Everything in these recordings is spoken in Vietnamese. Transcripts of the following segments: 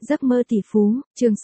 Giấc mơ tỷ phú, chương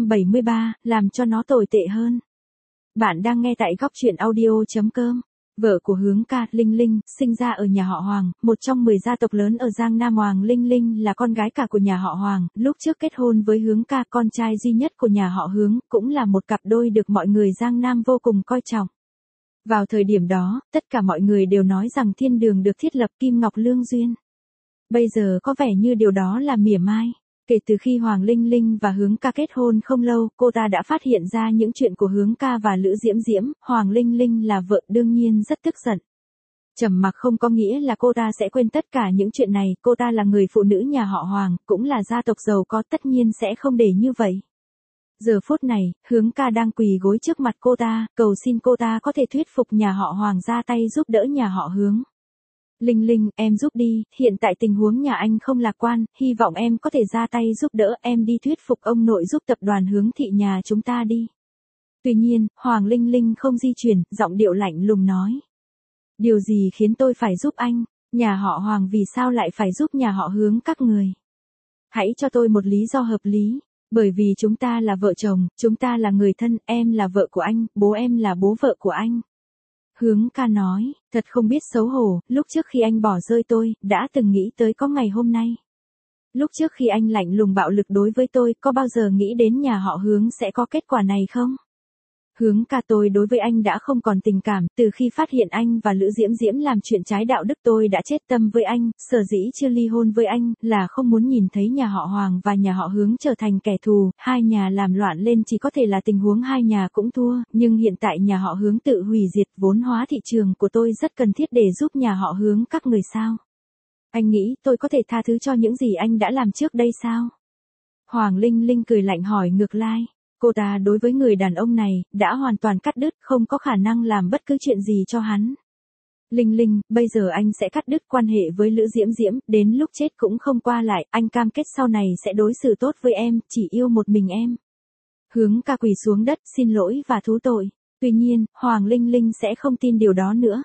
673, làm cho nó tồi tệ hơn. Bạn đang nghe tại góc truyện audio.com. Vợ của Hướng Ca, Linh Linh, sinh ra ở nhà họ Hoàng, một trong 10 gia tộc lớn ở Giang Nam. Hoàng Linh Linh là con gái cả của nhà họ Hoàng, lúc trước kết hôn với Hướng Ca, con trai duy nhất của nhà họ Hướng, cũng là một cặp đôi được mọi người Giang Nam vô cùng coi trọng. Vào thời điểm đó, tất cả mọi người đều nói rằng thiên đường được thiết lập kim ngọc lương duyên. Bây giờ có vẻ như điều đó là mỉa mai. Kể từ khi Hoàng Linh Linh và Hướng Ca kết hôn không lâu, cô ta đã phát hiện ra những chuyện của Hướng Ca và Lữ Diễm Diễm. Hoàng Linh Linh là vợ đương nhiên rất tức giận. Trầm mặc không có nghĩa là cô ta sẽ quên tất cả những chuyện này, cô ta là người phụ nữ nhà họ Hoàng, cũng là gia tộc giàu có, tất nhiên sẽ không để như vậy. Giờ phút này, Hướng Ca đang quỳ gối trước mặt cô ta, cầu xin cô ta có thể thuyết phục nhà họ Hoàng ra tay giúp đỡ nhà họ Hướng. Linh Linh, em giúp đi, hiện tại tình huống nhà anh không lạc quan, hy vọng em có thể ra tay giúp đỡ, em đi thuyết phục ông nội giúp tập đoàn Hướng thị nhà chúng ta đi. Tuy nhiên, Hoàng Linh Linh không di chuyển, giọng điệu lạnh lùng nói. Điều gì khiến tôi phải giúp anh, nhà họ Hoàng vì sao lại phải giúp nhà họ Hướng các người? Hãy cho tôi một lý do hợp lý. Bởi vì chúng ta là vợ chồng, chúng ta là người thân, em là vợ của anh, bố em là bố vợ của anh. Hướng Ca nói, thật không biết xấu hổ, lúc trước khi anh bỏ rơi tôi, đã từng nghĩ tới có ngày hôm nay. Lúc trước khi anh lạnh lùng bạo lực đối với tôi, có bao giờ nghĩ đến nhà họ Hướng sẽ có kết quả này không? Hướng Ca, tôi đối với anh đã không còn tình cảm, từ khi phát hiện anh và Lữ Diễm Diễm làm chuyện trái đạo đức tôi đã chết tâm với anh, sở dĩ chưa ly hôn với anh, là không muốn nhìn thấy nhà họ Hoàng và nhà họ Hướng trở thành kẻ thù, hai nhà làm loạn lên chỉ có thể là tình huống hai nhà cũng thua, nhưng hiện tại nhà họ Hướng tự hủy diệt, vốn hóa thị trường của tôi rất cần thiết để giúp nhà họ Hướng các người sao? Anh nghĩ tôi có thể tha thứ cho những gì anh đã làm trước đây sao? Hoàng Linh Linh cười lạnh hỏi ngược lại. Cô ta đối với người đàn ông này, đã hoàn toàn cắt đứt, không có khả năng làm bất cứ chuyện gì cho hắn. Linh Linh, bây giờ anh sẽ cắt đứt quan hệ với Lữ Diễm Diễm, đến lúc chết cũng không qua lại, anh cam kết sau này sẽ đối xử tốt với em, chỉ yêu một mình em. Hướng Ca quỳ xuống đất, xin lỗi và thú tội. Tuy nhiên, Hoàng Linh Linh sẽ không tin điều đó nữa.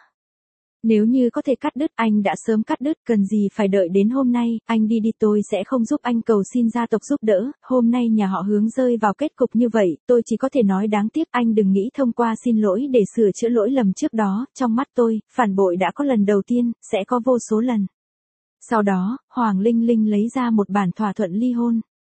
Nếu như có thể cắt đứt, anh đã sớm cắt đứt, cần gì phải đợi đến hôm nay, anh đi đi, tôi sẽ không giúp anh, cầu xin gia tộc giúp đỡ, hôm nay nhà họ Hướng rơi vào kết cục như vậy, tôi chỉ có thể nói đáng tiếc, anh đừng nghĩ thông qua xin lỗi để sửa chữa lỗi lầm trước đó, trong mắt tôi, phản bội đã có lần đầu tiên, sẽ có vô số lần. Sau đó, Hoàng Linh Linh lấy ra một bản thỏa thuận ly hôn.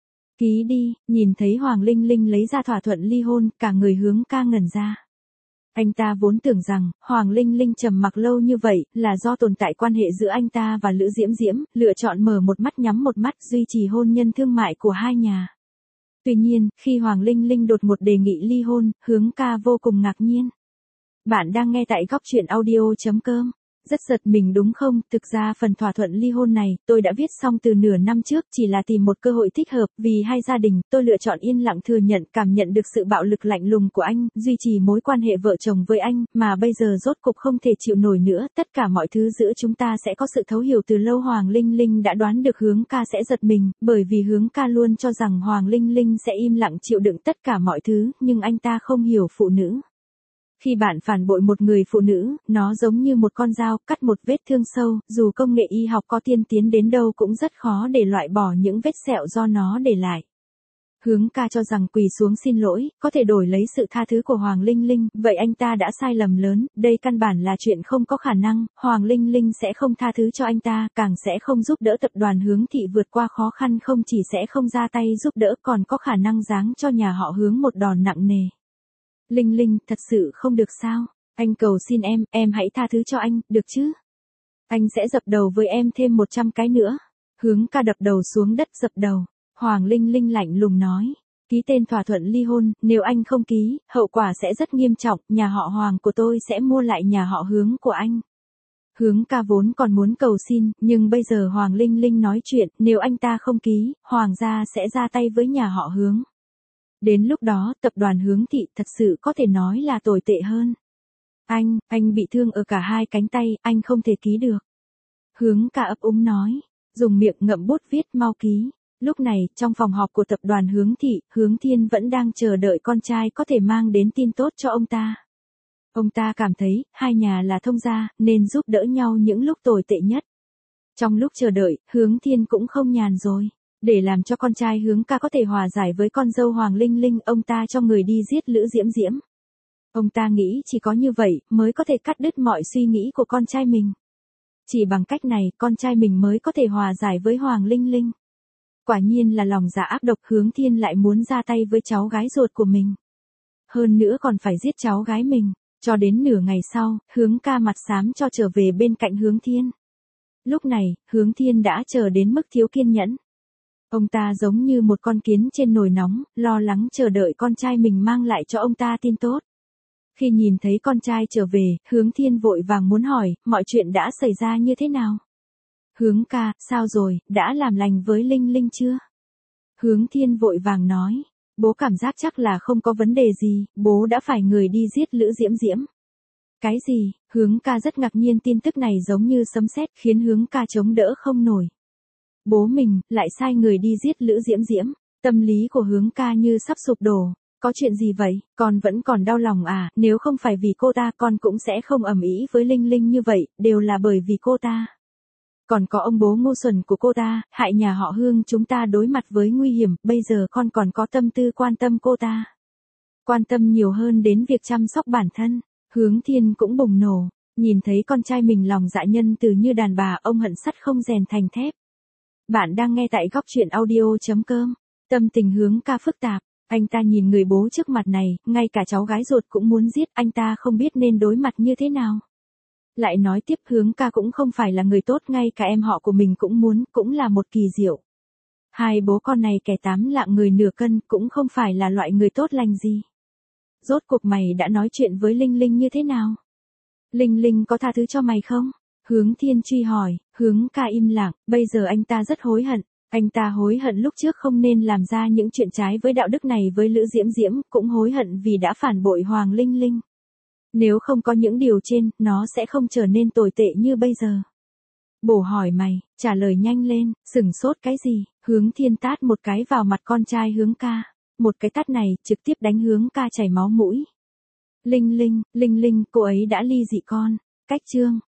Ký đi, nhìn thấy Hoàng Linh Linh lấy ra thỏa thuận ly hôn, cả người Hướng Ca ngẩn ra. Anh ta vốn tưởng rằng, Hoàng Linh Linh trầm mặc lâu như vậy, là do tồn tại quan hệ giữa anh ta và Lữ Diễm Diễm, lựa chọn mở một mắt nhắm một mắt, duy trì hôn nhân thương mại của hai nhà. Tuy nhiên, khi Hoàng Linh Linh đột ngột đề nghị ly hôn, Hướng Ca vô cùng ngạc nhiên. Bạn đang nghe tại góc truyện audio.com. Rất giật mình đúng không? Thực ra phần thỏa thuận ly hôn này, tôi đã viết xong từ nửa năm trước, chỉ là tìm một cơ hội thích hợp, vì hai gia đình, tôi lựa chọn yên lặng thừa nhận, cảm nhận được sự bạo lực lạnh lùng của anh, duy trì mối quan hệ vợ chồng với anh, mà bây giờ rốt cục không thể chịu nổi nữa, tất cả mọi thứ giữa chúng ta sẽ có sự thấu hiểu từ lâu. Hoàng Linh Linh đã đoán được Hướng Ca sẽ giật mình, bởi vì Hướng Ca luôn cho rằng Hoàng Linh Linh sẽ im lặng chịu đựng tất cả mọi thứ, nhưng anh ta không hiểu phụ nữ. Khi bạn phản bội một người phụ nữ, nó giống như một con dao, cắt một vết thương sâu, dù công nghệ y học có tiên tiến đến đâu cũng rất khó để loại bỏ những vết sẹo do nó để lại. Hướng Ca cho rằng quỳ xuống xin lỗi, có thể đổi lấy sự tha thứ của Hoàng Linh Linh, vậy anh ta đã sai lầm lớn, đây căn bản là chuyện không có khả năng, Hoàng Linh Linh sẽ không tha thứ cho anh ta, càng sẽ không giúp đỡ tập đoàn Hướng thị vượt qua khó khăn, không chỉ sẽ không ra tay giúp đỡ còn có khả năng giáng cho nhà họ Hướng một đòn nặng nề. Linh Linh, thật sự không được sao? Anh cầu xin em hãy tha thứ cho anh, được chứ? Anh sẽ dập đầu với em thêm 100 cái nữa. Hướng Ca đập đầu xuống đất dập đầu. Hoàng Linh Linh lạnh lùng nói. Ký tên thỏa thuận ly hôn, nếu anh không ký, hậu quả sẽ rất nghiêm trọng, nhà họ Hoàng của tôi sẽ mua lại nhà họ Hướng của anh. Hướng Ca vốn còn muốn cầu xin, nhưng bây giờ Hoàng Linh Linh nói chuyện, nếu anh ta không ký, Hoàng gia sẽ ra tay với nhà họ Hướng. Đến lúc đó, tập đoàn Hướng thị thật sự có thể nói là tồi tệ hơn. Anh bị thương ở cả hai cánh tay, anh không thể ký được. Hướng Ca ấp úng nói, dùng miệng ngậm bút viết mau ký. Lúc này, trong phòng họp của tập đoàn Hướng thị, Hướng Thiên vẫn đang chờ đợi con trai có thể mang đến tin tốt cho ông ta. Ông ta cảm thấy, hai nhà là thông gia, nên giúp đỡ nhau những lúc tồi tệ nhất. Trong lúc chờ đợi, Hướng Thiên cũng không nhàn rồi. Để làm cho con trai Hướng ca có thể hòa giải với con dâu Hoàng Linh Linh, ông ta cho người đi giết Lữ Diễm Diễm. Ông ta nghĩ chỉ có như vậy mới có thể cắt đứt mọi suy nghĩ của con trai mình. Chỉ bằng cách này, con trai mình mới có thể hòa giải với Hoàng Linh Linh. Quả nhiên là lòng dạ ác độc, Hướng Thiên lại muốn ra tay với cháu gái ruột của mình. Hơn nữa còn phải giết cháu gái mình. Cho đến nửa ngày sau, Hướng ca mặt xám cho trở về bên cạnh Hướng Thiên. Lúc này, Hướng Thiên đã chờ đến mức thiếu kiên nhẫn. Ông ta giống như một con kiến trên nồi nóng, lo lắng chờ đợi con trai mình mang lại cho ông ta tin tốt. Khi nhìn thấy con trai trở về, Hướng Thiên vội vàng muốn hỏi, mọi chuyện đã xảy ra như thế nào? Hướng ca, sao rồi, đã làm lành với Linh Linh chưa? Hướng Thiên vội vàng nói, bố cảm giác chắc là không có vấn đề gì, bố đã phải người đi giết Lữ Diễm Diễm. Cái gì? Hướng ca rất ngạc nhiên, tin tức này giống như sấm sét khiến Hướng ca chống đỡ không nổi. Bố mình, lại sai người đi giết Lữ Diễm Diễm. Tâm lý của Hướng ca như sắp sụp đổ. Có chuyện gì vậy, con vẫn còn đau lòng à, nếu không phải vì cô ta con cũng sẽ không ầm ĩ với Linh Linh như vậy, đều là bởi vì cô ta. Còn có ông bố ngu xuẩn của cô ta, hại nhà họ Hương chúng ta đối mặt với nguy hiểm, bây giờ con còn có tâm tư quan tâm cô ta. Quan tâm nhiều hơn đến việc chăm sóc bản thân. Hướng Thiên cũng bùng nổ, nhìn thấy con trai mình lòng dạ nhân từ như đàn bà, ông hận sắt không rèn thành thép. Bạn đang nghe tại góc truyện audio.com. Tâm tình Hướng ca phức tạp, anh ta nhìn người bố trước mặt này, ngay cả cháu gái ruột cũng muốn giết, anh ta không biết nên đối mặt như thế nào. Lại nói tiếp, Hướng ca cũng không phải là người tốt, ngay cả em họ của mình cũng muốn, cũng là một kỳ diệu. Hai bố con này kẻ tám lạng người nửa cân, cũng không phải là loại người tốt lành gì. Rốt cuộc mày đã nói chuyện với Linh Linh như thế nào? Linh Linh có tha thứ cho mày không? Hướng Thiên truy hỏi. Hướng ca im lặng, bây giờ anh ta rất hối hận. Anh ta hối hận lúc trước không nên làm ra những chuyện trái với đạo đức này với Lữ Diễm Diễm, cũng hối hận vì đã phản bội Hoàng Linh Linh. Nếu không có những điều trên, nó sẽ không trở nên tồi tệ như bây giờ. Bố hỏi mày, trả lời nhanh lên, sửng sốt cái gì? Hướng Thiên tát một cái vào mặt con trai Hướng ca. Một cái tát này trực tiếp đánh Hướng ca chảy máu mũi. Linh Linh, cô ấy đã ly dị con. Cách chương